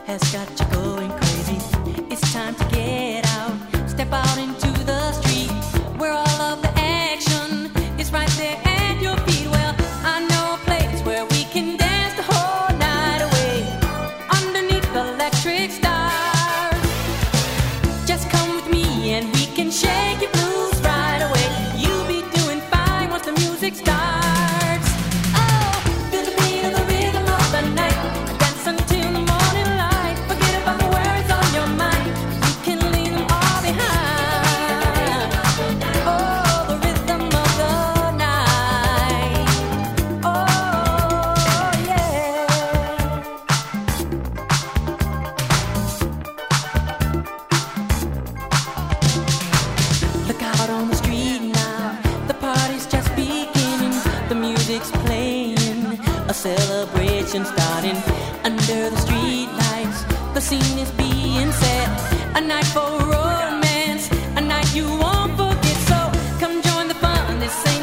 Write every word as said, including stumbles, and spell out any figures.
has got you going crazy. It's time to get out, step out into the street, where all of the action is right there at your feet. Well, I know a place where we can dance the whole night away, underneath the electric stars. Just come with me and we can shake your blues right away. You'll be doing fine once the music starts. Oh, feel the beat of the rhythm of the night, dance until the morning light. Forget about the worries on your mind, you can leave them all behind. Oh, the rhythm of the night. Oh, yeah. Look out on the street now, the party's just beginning. The music's playing, a celebration starting. Under the street lights, the scene is being set. A night for romance, a night you won't forget. So come join the fun, this ain't